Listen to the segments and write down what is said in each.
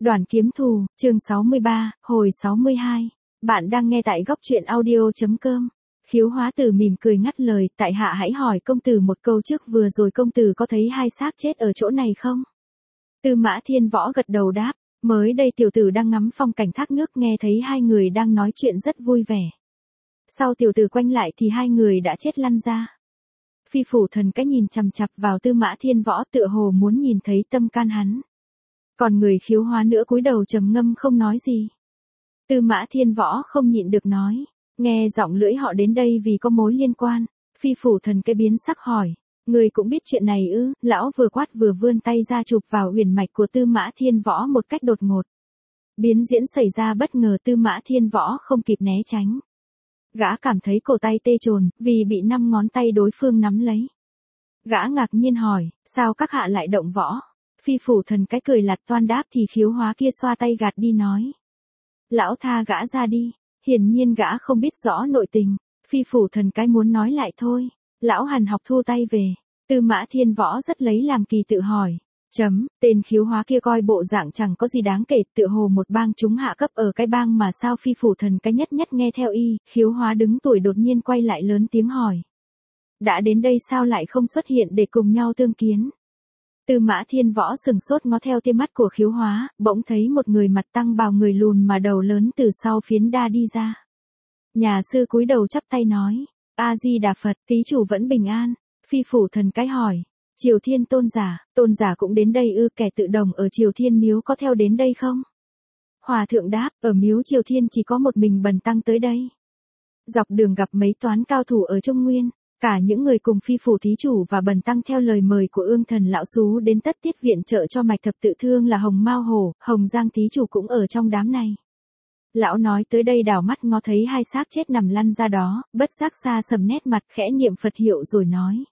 Đoàn kiếm thù, chương 63, hồi 62. Bạn đang nghe tại góc truyện audio.com. Khiếu Hóa Tử mỉm cười ngắt lời, tại hạ hãy hỏi công tử một câu trước, vừa rồi công tử có thấy hai xác chết ở chỗ này không? Tư Mã Thiên Võ gật đầu đáp, mới đây tiểu tử đang ngắm phong cảnh thác nước nghe thấy hai người đang nói chuyện rất vui vẻ. Sau tiểu tử quanh lại thì hai người đã chết lăn ra. Phi Phủ Thần cái nhìn chằm chằm vào Tư Mã Thiên Võ tựa hồ muốn nhìn thấy tâm can hắn. Còn người Khiếu Hóa nữa cúi đầu trầm ngâm không nói gì. Tư Mã Thiên Võ không nhịn được nói, nghe giọng lưỡi họ đến đây vì có mối liên quan. Phi Phủ Thần cái biến sắc hỏi, người cũng biết chuyện này ư? Lão vừa quát vừa vươn tay ra chụp vào uyển mạch của Tư Mã Thiên Võ một cách đột ngột. Biến diễn xảy ra bất ngờ, Tư Mã Thiên Võ không kịp né tránh. Gã cảm thấy cổ tay tê chồn vì bị 5 ngón tay đối phương nắm lấy. Gã ngạc nhiên hỏi, sao các hạ lại động võ? Phi Phủ Thần cái cười lạt toan đáp thì Khiếu Hóa kia xoa tay gạt đi nói, lão tha gã ra đi. Hiển nhiên gã không biết rõ nội tình. Phi Phủ Thần cái muốn nói lại thôi. Lão hằn học thu tay về. Tư Mã Thiên Võ rất lấy làm kỳ tự hỏi, tên Khiếu Hóa kia coi bộ dạng chẳng có gì đáng kể, tựa hồ một bang chúng hạ cấp ở cái bang mà sao? Phi Phủ Thần cái nhất nhất nghe theo y. Khiếu Hóa đứng tuổi đột nhiên quay lại lớn tiếng hỏi, đã đến đây sao lại không xuất hiện để cùng nhau tương kiến? Tư Mã Thiên Võ sừng sốt ngó theo tia mắt của Khiếu Hóa, bỗng thấy một người mặt tăng bào người lùn mà đầu lớn từ sau phiến đa đi ra. Nhà sư cúi đầu chắp tay nói, A Di Đà Phật, thí chủ vẫn bình an. Phi Phủ Thần cái hỏi, Triều Thiên tôn giả cũng đến đây ư? Kẻ tự đồng ở Triều Thiên miếu có theo đến đây không? Hòa thượng đáp, ở miếu Triều Thiên chỉ có một mình bần tăng tới đây. Dọc đường gặp mấy toán cao thủ ở Trung Nguyên. Cả những người cùng Phi Phủ thí chủ và bần tăng theo lời mời của Ương Thần lão xú đến tất tiết viện trợ cho mạch thập tự thương là Hồng Mao Hổ, Hồng Giang thí chủ cũng ở trong đám này. Lão nói tới đây đảo mắt ngó thấy hai xác chết nằm lăn ra đó, bất giác xa sầm nét mặt khẽ niệm Phật hiệu rồi nói,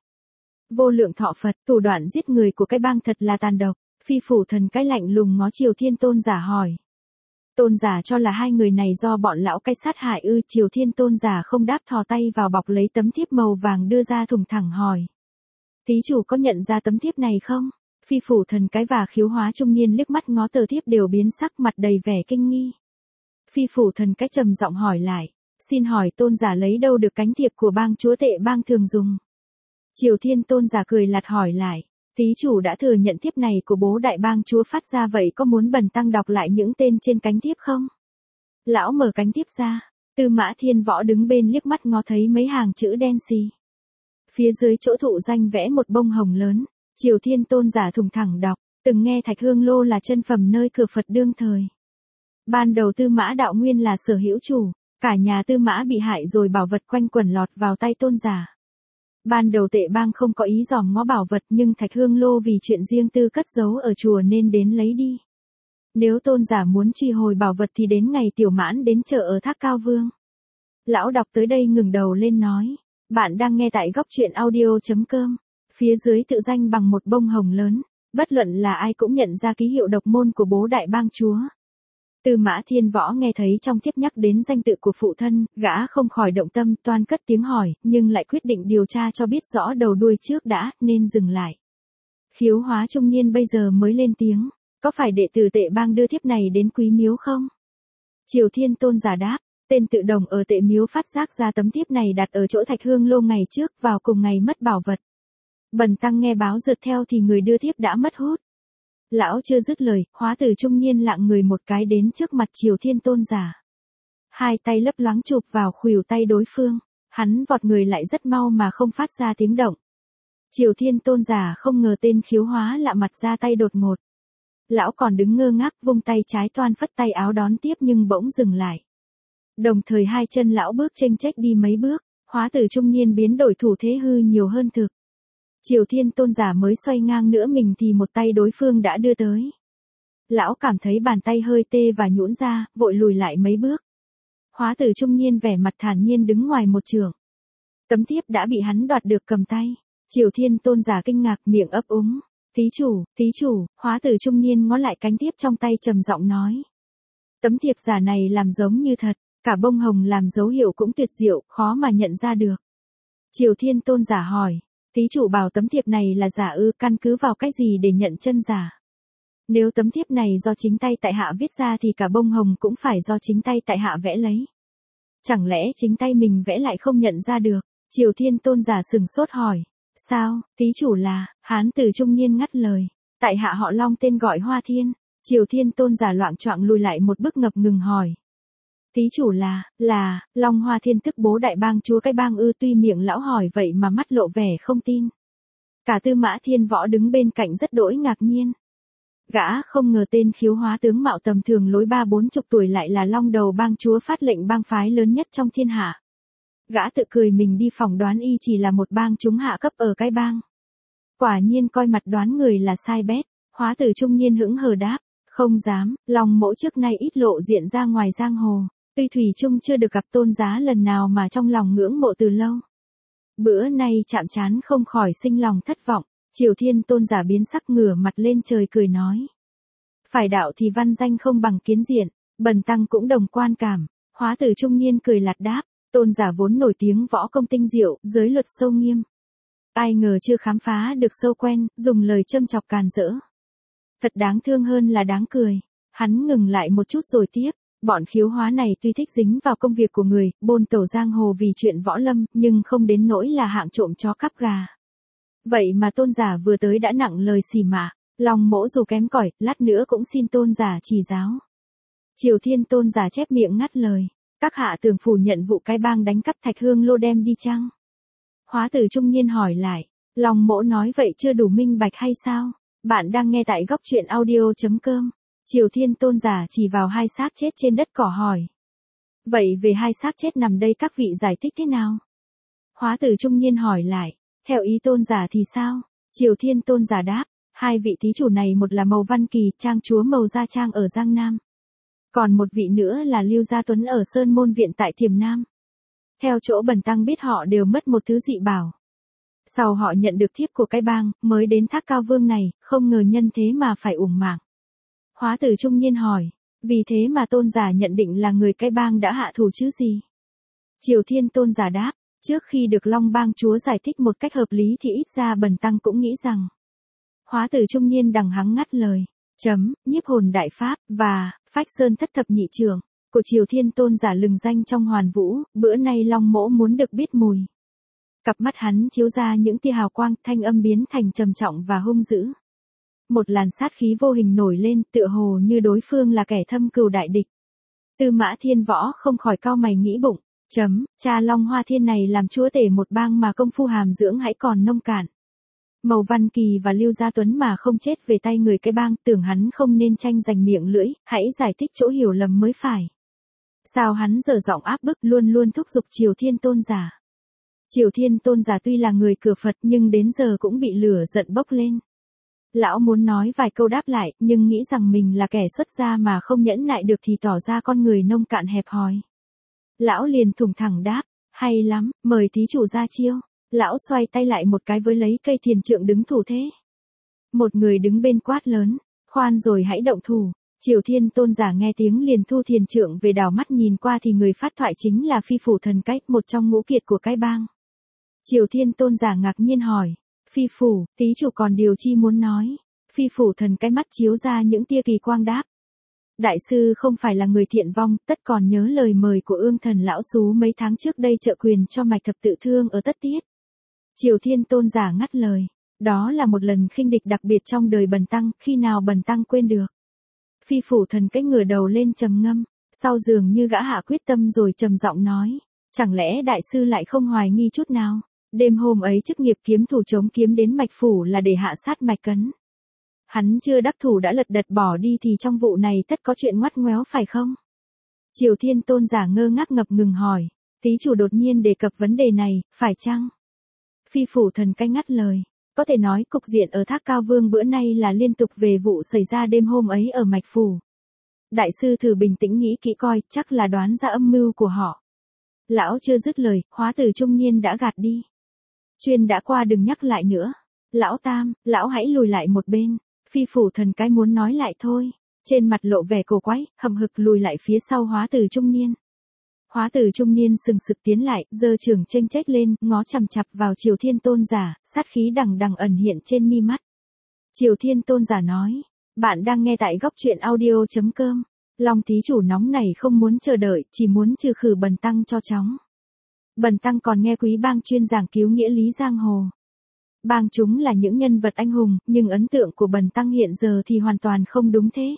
vô lượng thọ Phật, thủ đoạn giết người của cái bang thật là tàn độc. Phi Phủ Thần cái lạnh lùng ngó Triều Thiên tôn giả hỏi, tôn giả cho là hai người này do bọn lão cái sát hại ư? Triều Thiên tôn giả không đáp, thò tay vào bọc lấy tấm thiếp màu vàng đưa ra thùng thẳng hỏi, thí chủ có nhận ra tấm thiếp này không? Phi Phủ Thần cái và Khiếu Hóa trung niên liếc mắt ngó tờ thiếp đều biến sắc mặt đầy vẻ kinh nghi. Phi Phủ Thần cái trầm giọng hỏi lại, xin hỏi tôn giả lấy đâu được cánh thiệp của bang chúa tệ bang thường dùng? Triều Thiên tôn giả cười lạt hỏi lại, thí chủ đã thừa nhận thiếp này của bố đại bang chúa phát ra, vậy có muốn bần tăng đọc lại những tên trên cánh thiếp không? Lão mở cánh thiếp ra. Tư Mã Thiên Võ đứng bên liếc mắt ngó thấy mấy hàng chữ đen xì. Phía dưới chỗ thụ danh vẽ một bông hồng lớn. Triều Thiên tôn giả thùng thẳng đọc, từng nghe Thạch Hương Lô là chân phẩm nơi cửa Phật đương thời. Ban đầu Tư Mã đạo nguyên là sở hữu chủ, cả nhà Tư Mã bị hại rồi bảo vật quanh quẩn lọt vào tay tôn giả. Ban đầu tệ bang không có ý dòm ngó bảo vật, nhưng Thạch Hương Lô vì chuyện riêng tư cất giấu ở chùa nên đến lấy đi. Nếu tôn giả muốn truy hồi bảo vật thì đến ngày Tiểu Mãn đến chợ ở Thác Cao Vương. Lão đọc tới đây ngừng đầu lên nói, bạn đang nghe tại góc truyện audio.com. Phía dưới tự danh bằng một bông hồng lớn, bất luận là ai cũng nhận ra ký hiệu độc môn của bố đại bang chúa. Tư Mã Thiên Võ nghe thấy trong thiếp nhắc đến danh tự của phụ thân, gã không khỏi động tâm, toan cất tiếng hỏi, nhưng lại quyết định điều tra cho biết rõ đầu đuôi trước đã, nên dừng lại. Khiếu Hóa trung niên bây giờ mới lên tiếng, có phải đệ tử tệ bang đưa thiếp này đến quý miếu không? Triều Thiên tôn giả đáp, tên tự đồng ở tệ miếu phát giác ra tấm thiếp này đặt ở chỗ Thạch Hương Lô ngày trước, vào cùng ngày mất bảo vật. Bần tăng nghe báo rượt theo thì người đưa thiếp đã mất hút. Lão chưa dứt lời, Hóa Tử trung niên lạng người một cái đến trước mặt Triều Thiên tôn giả. Hai tay lấp loáng chụp vào khuỷu tay đối phương, hắn vọt người lại rất mau mà không phát ra tiếng động. Triều Thiên tôn giả không ngờ tên Khiếu Hóa lạ mặt ra tay đột ngột. Lão còn đứng ngơ ngác vung tay trái toan phất tay áo đón tiếp nhưng bỗng dừng lại. Đồng thời hai chân lão bước chênh chếch đi mấy bước, Hóa Tử trung niên biến đổi thủ thế hư nhiều hơn thực. Triều Thiên tôn giả mới xoay ngang nữa mình thì một tay đối phương đã đưa tới. Lão cảm thấy bàn tay hơi tê và nhũn ra, vội lùi lại mấy bước. Hóa Tử trung niên vẻ mặt thản nhiên đứng ngoài một chưởng. Tấm thiếp đã bị hắn đoạt được cầm tay. Triều Thiên tôn giả kinh ngạc miệng ấp úng. Thí chủ, Hóa Tử trung niên ngó lại cánh thiếp trong tay trầm giọng nói. Tấm thiệp giả này làm giống như thật, cả bông hồng làm dấu hiệu cũng tuyệt diệu, khó mà nhận ra được. Triều Thiên tôn giả hỏi, thí chủ bảo tấm thiệp này là giả ư? Căn cứ vào cái gì để nhận chân giả? Nếu tấm thiếp này do chính tay tại hạ viết ra thì cả bông hồng cũng phải do chính tay tại hạ vẽ lấy. Chẳng lẽ chính tay mình vẽ lại không nhận ra được? Triều Thiên Tôn giả sừng sốt hỏi. Sao, thí chủ là? Hán tử trung niên ngắt lời. Tại hạ họ Long, tên gọi Hoa Thiên. Triều Thiên Tôn giả loạng choạng lùi lại một bước ngập ngừng hỏi. Thí chủ là, Long Hoa Thiên tức bố đại bang chúa cái bang ư? Tuy miệng lão hỏi vậy mà mắt lộ vẻ không tin. Cả Tư Mã Thiên Võ đứng bên cạnh rất đỗi ngạc nhiên. Gã không ngờ tên khiếu hóa tướng mạo tầm thường lối 30-40 tuổi lại là Long đầu bang chúa phát lệnh bang phái lớn nhất trong thiên hạ. Gã tự cười mình đi phỏng đoán y chỉ là một bang chúng hạ cấp ở cái bang. Quả nhiên coi mặt đoán người là sai bét. Hóa tử trung niên hững hờ đáp. Không dám, Long mỗ trước nay ít lộ diện ra ngoài giang hồ. Tuy thủy chung chưa được gặp tôn giá lần nào mà trong lòng ngưỡng mộ từ lâu. Bữa nay chạm trán không khỏi sinh lòng thất vọng. Triều Thiên Tôn giả biến sắc ngửa mặt lên trời cười nói. Phải đạo thì văn danh không bằng kiến diện, bần tăng cũng đồng quan cảm. Hóa tử trung niên cười lạt đáp. Tôn giả vốn nổi tiếng võ công tinh diệu, giới luật sâu nghiêm. Ai ngờ chưa khám phá được sâu quen, dùng lời châm chọc càn rỡ. Thật đáng thương hơn là đáng cười. Hắn ngừng lại một chút rồi tiếp. Bọn khiếu hóa này tuy thích dính vào công việc của người, bôn tẩu giang hồ vì chuyện võ lâm, nhưng không đến nỗi là hạng trộm chó cắp gà. Vậy mà tôn giả vừa tới đã nặng lời xỉ mạ. Long mỗ dù kém cỏi, lát nữa cũng xin tôn giả chỉ giáo. Triều Thiên Tôn giả chép miệng ngắt lời. Các hạ tưởng phủ nhận vụ cái bang đánh cắp Thạch Hương Lô đem đi chăng? Hóa tử trung niên hỏi lại. Long mỗ nói vậy chưa đủ minh bạch hay sao? Bạn đang nghe tại góc truyện audio.com. Triều Thiên Tôn giả chỉ vào hai xác chết trên đất cỏ hỏi. Vậy về hai xác chết nằm đây các vị giải thích thế nào? Hóa tử trung niên hỏi lại. Theo ý tôn giả thì sao? Triều Thiên Tôn giả đáp. Hai vị thí chủ này một là Mầu Văn Kỳ, trang chúa Mầu Gia Trang ở Giang Nam. Còn một vị nữa là Lưu Gia Tuấn ở Sơn Môn Viện tại Thiểm Nam. Theo chỗ bần tăng biết họ đều mất một thứ dị bảo. Sau họ nhận được thiếp của cái bang, mới đến Thác Cao Vương này, không ngờ nhân thế mà phải uổng mạng. Hóa tử trung niên hỏi, vì thế mà tôn giả nhận định là người cái bang đã hạ thủ chứ gì? Triều Thiên Tôn giả đáp, trước khi được Long bang chúa giải thích một cách hợp lý thì ít ra bần tăng cũng nghĩ rằng. Hóa tử trung niên đằng hắng ngắt lời, nhiếp hồn đại pháp, và, phách sơn thất thập nhị trưởng, của Triều Thiên Tôn giả lừng danh trong hoàn vũ, bữa nay Long mỗ muốn được biết mùi. Cặp mắt hắn chiếu ra những tia hào quang, thanh âm biến thành trầm trọng và hung dữ. Một làn sát khí vô hình nổi lên, tựa hồ như đối phương là kẻ thâm cừu đại địch. Tư Mã Thiên Võ không khỏi cau mày nghĩ bụng, cha Long Hoa Thiên này làm chúa tể một bang mà công phu hàm dưỡng hãy còn nông cạn. Mầu Văn Kỳ và Lưu Gia Tuấn mà không chết về tay người cái bang, tưởng hắn không nên tranh giành miệng lưỡi, hãy giải thích chỗ hiểu lầm mới phải. Sao hắn dở giọng áp bức luôn luôn thúc giục Triều Thiên Tôn giả. Triều Thiên Tôn giả tuy là người cửa Phật nhưng đến giờ cũng bị lửa giận bốc lên. Lão muốn nói vài câu đáp lại, nhưng nghĩ rằng mình là kẻ xuất gia mà không nhẫn nại được thì tỏ ra con người nông cạn hẹp hòi. Lão liền thủng thẳng đáp, hay lắm, mời thí chủ ra chiêu. Lão xoay tay lại một cái với lấy cây thiền trượng đứng thủ thế. Một người đứng bên quát lớn, khoan rồi hãy động thủ. Triều Thiên Tôn giả nghe tiếng liền thu thiền trượng về, đảo mắt nhìn qua thì người phát thoại chính là Phi Phủ Thần Cách, một trong ngũ kiệt của cái bang. Triều Thiên Tôn giả ngạc nhiên hỏi, Phi Phủ, tí chủ còn điều chi muốn nói? Phi Phủ Thần Cái mắt chiếu ra những tia kỳ quang đáp. Đại sư không phải là người thiện vong, tất còn nhớ lời mời của Ương Thần lão xú mấy tháng trước đây trợ quyền cho Mạch Thập Tự Thương ở Tất Tiết. Triều Thiên Tôn giả ngắt lời, đó là một lần khinh địch đặc biệt trong đời bần tăng, khi nào bần tăng quên được. Phi Phủ Thần Cái ngửa đầu lên trầm ngâm, sau dường như gã hạ quyết tâm rồi trầm giọng nói, chẳng lẽ đại sư lại không hoài nghi chút nào? Đêm hôm ấy chức nghiệp kiếm thủ chống kiếm đến Mạch Phủ là để hạ sát Mạch Cấn. Hắn chưa đắc thủ đã lật đật bỏ đi thì trong vụ này tất có chuyện ngoắt ngoéo phải không? Triều Thiên Tôn giả ngơ ngác ngập ngừng hỏi, tí chủ đột nhiên đề cập vấn đề này, phải chăng? Phi Phủ Thần Cái ngắt lời, có thể nói cục diện ở Thác Cao Vương bữa nay là liên tục về vụ xảy ra đêm hôm ấy ở Mạch Phủ. Đại sư thử bình tĩnh nghĩ kỹ coi, chắc là đoán ra âm mưu của họ. Lão chưa dứt lời, hóa tử trung niên đã gạt đi. Chuyện đã qua đừng nhắc lại nữa. Lão Tam, lão hãy lùi lại một bên. Phi Phủ Thần Cái muốn nói lại thôi. Trên mặt lộ vẻ cổ quái, hậm hực lùi lại phía sau hóa tử trung niên. Hóa tử trung niên sừng sực tiến lại, giơ trường chênh chếch lên, ngó chằm chằm vào Triều Thiên Tôn giả, sát khí đằng đằng ẩn hiện trên mi mắt. Triều Thiên Tôn giả nói, Bạn đang nghe tại góc truyện audio.com. Long thí chủ nóng này không muốn chờ đợi, chỉ muốn trừ khử Bần tăng cho chóng. Bần tăng còn nghe quý bang chuyên giảng cứu nghĩa lý giang hồ. Bang chúng là những nhân vật anh hùng, nhưng ấn tượng của Bần tăng hiện giờ thì hoàn toàn không đúng thế.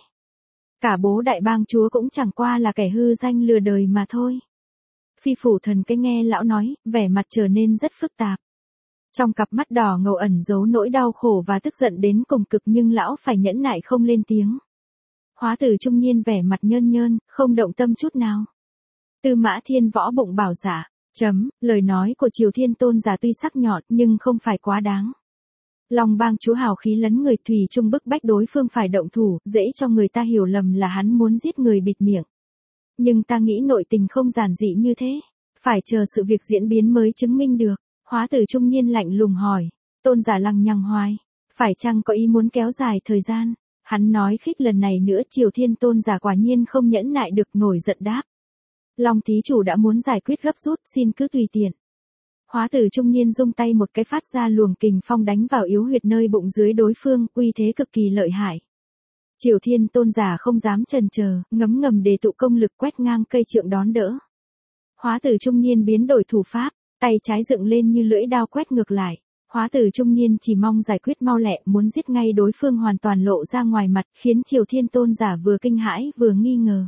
Cả bố đại bang chúa cũng chẳng qua là kẻ hư danh lừa đời mà thôi. Phi phủ thần cái nghe lão nói, vẻ mặt trở nên rất phức tạp. Trong cặp mắt đỏ ngầu ẩn giấu nỗi đau khổ và tức giận đến cùng cực, nhưng lão phải nhẫn nại không lên tiếng. Hóa tử trung niên vẻ mặt nhơn nhơn, không động tâm chút nào. Tư Mã Thiên Võ bụng bảo dạ, lời nói của Triều Thiên Tôn giả tuy sắc nhọn nhưng không phải quá đáng. Long bang chúa hào khí lấn người, thủy chung bức bách đối phương phải động thủ, dễ cho người ta hiểu lầm là hắn muốn giết người bịt miệng. Nhưng ta nghĩ nội tình không giản dị như thế, phải chờ sự việc diễn biến mới chứng minh được. Hóa tử trung niên lạnh lùng hỏi, Tôn giả lằng nhằng hoài, phải chăng có ý muốn kéo dài thời gian? Hắn nói khích lần này nữa Triều Thiên Tôn giả quả nhiên không nhẫn nại được, nổi giận đáp. Long thí chủ đã muốn giải quyết gấp rút, xin cứ tùy tiện. Hóa tử trung niên rung tay một cái phát ra luồng kình phong đánh vào yếu huyệt nơi bụng dưới đối phương, uy thế cực kỳ lợi hại. Triều Thiên Tôn giả không dám chần chờ, ngấm ngầm đề tụ công lực quét ngang cây trượng đón đỡ. Hóa tử trung niên biến đổi thủ pháp, tay trái dựng lên như lưỡi đao quét ngược lại. Hóa tử trung niên chỉ mong giải quyết mau lẹ, muốn giết ngay đối phương hoàn toàn lộ ra ngoài mặt, khiến Triều Thiên Tôn giả vừa kinh hãi vừa nghi ngờ.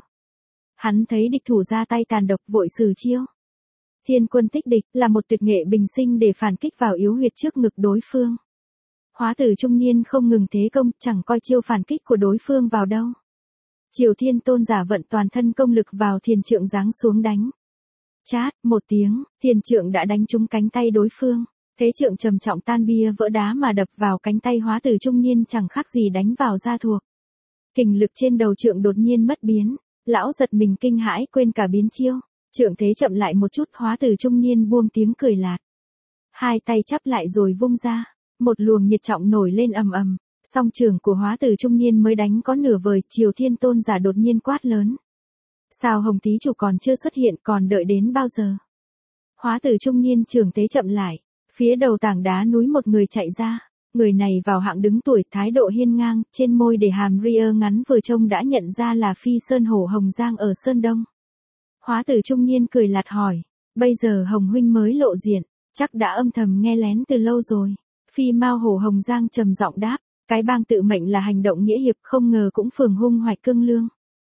Hắn thấy địch thủ ra tay tàn độc, vội sử chiêu. Thiên quân tích địch là một tuyệt nghệ bình sinh để phản kích vào yếu huyệt trước ngực đối phương. Hóa tử trung niên không ngừng thế công, chẳng coi chiêu phản kích của đối phương vào đâu. Triều Thiên Tôn giả vận toàn thân công lực vào thiền trượng giáng xuống đánh. Chát, một tiếng, thiền trượng đã đánh trúng cánh tay đối phương. Thế trượng trầm trọng tan bia vỡ đá mà đập vào cánh tay hóa tử trung niên chẳng khác gì đánh vào da thuộc. Kình lực trên đầu trượng đột nhiên mất biến. Lão giật mình kinh hãi, quên cả biến chiêu. Trượng thế chậm lại một chút, hóa tử trung niên buông tiếng cười lạt. Hai tay chắp lại rồi vung ra. Một luồng nhiệt trọng nổi lên ầm ầm. Song trường của hóa tử trung niên mới đánh có nửa vời, Triều Thiên Tôn giả đột nhiên quát lớn. Sao Hồng thí chủ còn chưa xuất hiện, còn đợi đến bao giờ? Hóa tử trung niên trường tế chậm lại. Phía đầu tảng đá núi một người chạy ra. Người này vào hạng đứng tuổi, thái độ hiên ngang, trên môi để hàm ria ngắn, vừa trông đã nhận ra là Phi Sơn Hổ Hồng Giang ở Sơn Đông. Hóa tử trung niên cười lạt hỏi, bây giờ Hồng huynh mới lộ diện, chắc đã âm thầm nghe lén từ lâu rồi. Phi Mao Hổ Hồng Giang trầm giọng đáp, cái bang tự mệnh là hành động nghĩa hiệp, không ngờ cũng phường hung hoạch cương lương.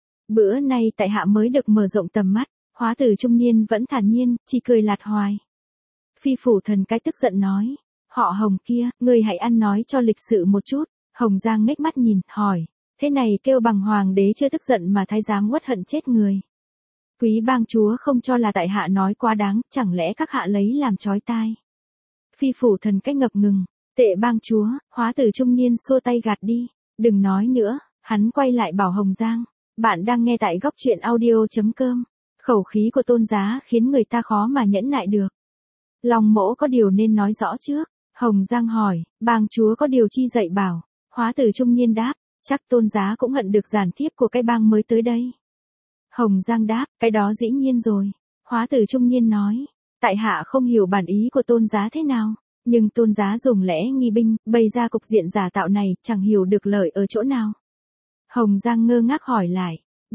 Bữa nay tại hạ mới được mở rộng tầm mắt. Hóa tử trung niên vẫn thản nhiên, chỉ cười lạt hoài. Phi phủ thần cái tức giận nói, họ Hồng kia, ngươi hãy ăn nói cho lịch sự một chút. Hồng Giang ngếch mắt nhìn, hỏi, thế này kêu bằng hoàng đế chưa tức giận mà thái giám uất hận chết người. Quý bang chúa không cho là tại hạ nói quá đáng, chẳng lẽ các hạ lấy làm chói tai? Phi phủ thần cách ngập ngừng, tệ bang chúa. Hóa tử trung niên xua tay gạt đi, đừng nói nữa. Hắn quay lại bảo Hồng Giang, bạn đang nghe tại góc truyện audio.com. Khẩu khí của Tôn giá khiến người ta khó mà nhẫn nại được. Long mỗ có điều nên nói rõ trước. Hồng Giang hỏi, bang chúa có điều chi dạy bảo? Hóa tử trung niên đáp, chắc Tôn giá cũng hận được giản thiếp của cái bang mới tới đây. Hồng Giang đáp, cái đó dĩ nhiên rồi. Hóa tử trung niên nói, tại hạ không hiểu bản ý của Tôn giá thế nào, nhưng Tôn giá dùng lẽ nghi binh, bày ra cục diện giả tạo này, chẳng hiểu được lợi ở chỗ nào. Hồng Giang ngơ ngác hỏi lại,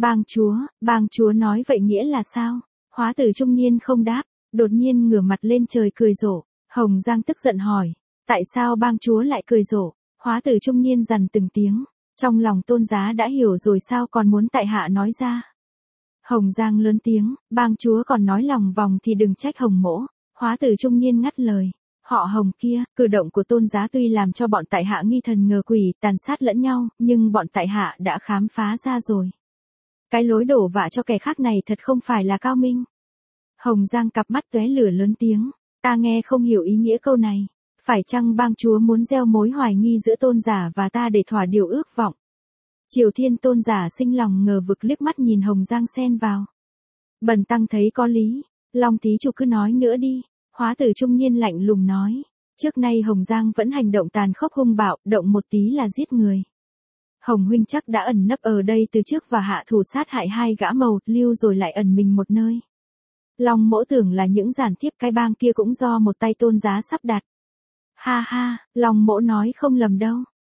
bang chúa nói vậy nghĩa là sao? Hóa tử trung niên không đáp, đột nhiên ngửa mặt lên trời cười rộ. Hồng Giang tức giận hỏi, tại sao bang chúa lại cười rộ? Hóa tử trung niên dằn từng tiếng, trong lòng Tôn giá đã hiểu rồi, sao còn muốn tại hạ nói ra? Hồng Giang lớn tiếng, bang chúa còn nói lòng vòng thì đừng trách Hồng mỗ. Hóa tử trung niên ngắt lời, họ Hồng kia, cử động của Tôn giá tuy làm cho bọn tại hạ nghi thần ngờ quỷ, tàn sát lẫn nhau, nhưng bọn tại hạ đã khám phá ra rồi. Cái lối đổ vạ cho kẻ khác này thật không phải là cao minh. Hồng Giang cặp mắt tóe lửa lớn tiếng, ta nghe không hiểu ý nghĩa câu này. Phải chăng bang chúa muốn gieo mối hoài nghi giữa Tôn giả và ta để thỏa điều ước vọng? Triều Thiên Tôn giả sinh lòng ngờ vực, liếc mắt nhìn Hồng Giang xen vào. Bần tăng thấy có lý, Long thí chủ cứ nói nữa đi. Hóa tử trung niên lạnh lùng nói, trước nay Hồng Giang vẫn hành động tàn khốc hung bạo, động một tí là giết người. Hồng huynh chắc đã ẩn nấp ở đây từ trước và hạ thủ sát hại hai gã mầu lưu rồi lại ẩn mình một nơi. Long mỗ tưởng là những giản thiếp cái bang kia cũng do một tay Tôn giá sắp đặt. Ha ha, Long mỗ nói không lầm đâu.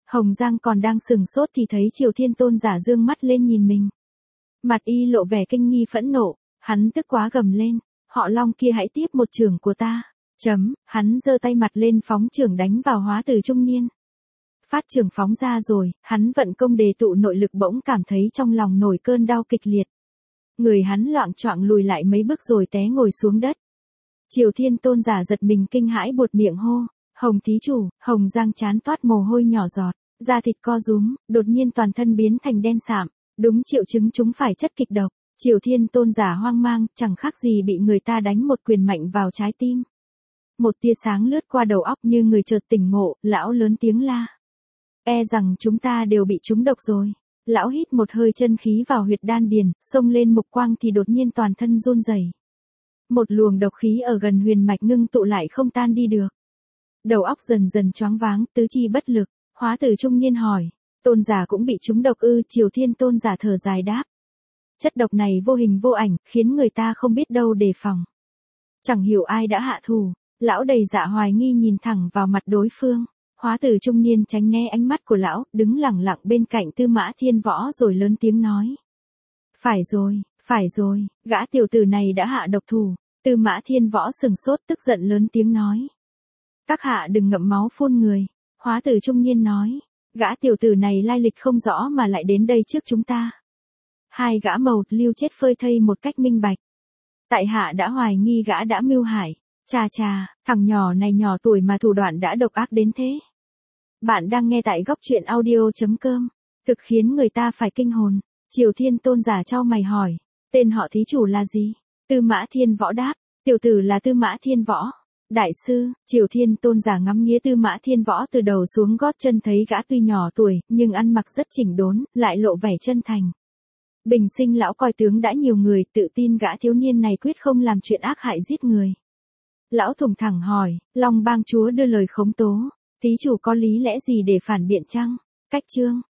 Hồng Giang còn đang sừng sốt thì thấy Triều Thiên Tôn giả dương mắt lên nhìn mình. Mặt y lộ vẻ kinh nghi phẫn nộ, hắn tức quá gầm lên, họ Long kia hãy tiếp một chưởng của ta. Hắn giơ tay mặt lên phóng chưởng đánh vào Hóa Tử trung niên. Phát chưởng phóng ra rồi, hắn vận công đề tụ nội lực bỗng cảm thấy trong lòng nổi cơn đau kịch liệt. Người hắn loạng choạng lùi lại mấy bước rồi té ngồi xuống đất. Triều Thiên Tôn giả giật mình kinh hãi buột miệng hô, Hồng thí chủ. Hồng Giang chán toát mồ hôi nhỏ giọt, da thịt co rúm, đột nhiên toàn thân biến thành đen sạm, đúng triệu chứng chúng phải chất kịch độc. Triều Thiên Tôn giả hoang mang, chẳng khác gì bị người ta đánh một quyền mạnh vào trái tim. Một tia sáng lướt qua đầu óc như người chợt tỉnh ngộ, lão lớn tiếng la. E rằng chúng ta đều bị trúng độc rồi. Lão hít một hơi chân khí vào huyệt đan điền, xông lên mục quang thì đột nhiên toàn thân run rẩy. Một luồng độc khí ở gần huyền mạch ngưng tụ lại không tan đi được. Đầu óc dần dần choáng váng, tứ chi bất lực. Hóa Tử trung niên hỏi, Tôn giả cũng bị trúng độc ư? Triều Thiên Tôn giả thở dài đáp. Chất độc này vô hình vô ảnh, khiến người ta không biết đâu đề phòng. Chẳng hiểu ai đã hạ thủ. Lão đầy dạ hoài nghi nhìn thẳng vào mặt đối phương. Hóa Tử trung niên tránh né ánh mắt của lão, đứng lẳng lặng bên cạnh Tư Mã Thiên Võ rồi lớn tiếng nói. Phải rồi, gã tiểu tử này đã hạ độc thủ. Tư Mã Thiên Võ sừng sốt tức giận lớn tiếng nói. Các hạ đừng ngậm máu phun người. Hóa Tử trung niên nói. Gã tiểu tử này lai lịch không rõ mà lại đến đây trước chúng ta. Hai gã màu lưu chết phơi thây một cách minh bạch. Tại hạ đã hoài nghi gã đã mưu hại. Chà, thằng nhỏ này nhỏ tuổi mà thủ đoạn đã độc ác đến thế. Bạn đang nghe tại góc truyện audio.com. Thực khiến người ta phải kinh hồn. Triều Thiên Tôn giả chau mày hỏi. Tên họ thí chủ là gì? Tư Mã Thiên Võ đáp. Tiểu tử là Tư Mã Thiên Võ. Đại sư. Triều Thiên Tôn giả ngắm nghía Tư Mã Thiên Võ từ đầu xuống gót chân, thấy gã tuy nhỏ tuổi, nhưng ăn mặc rất chỉnh đốn, lại lộ vẻ chân thành. Bình sinh lão coi tướng đã nhiều người, tự tin gã thiếu niên này quyết không làm chuyện ác hại giết người. Lão thủng thẳng hỏi, Long Bang chúa đưa lời khống tố, thí chủ có lý lẽ gì để phản biện chăng? Cách chương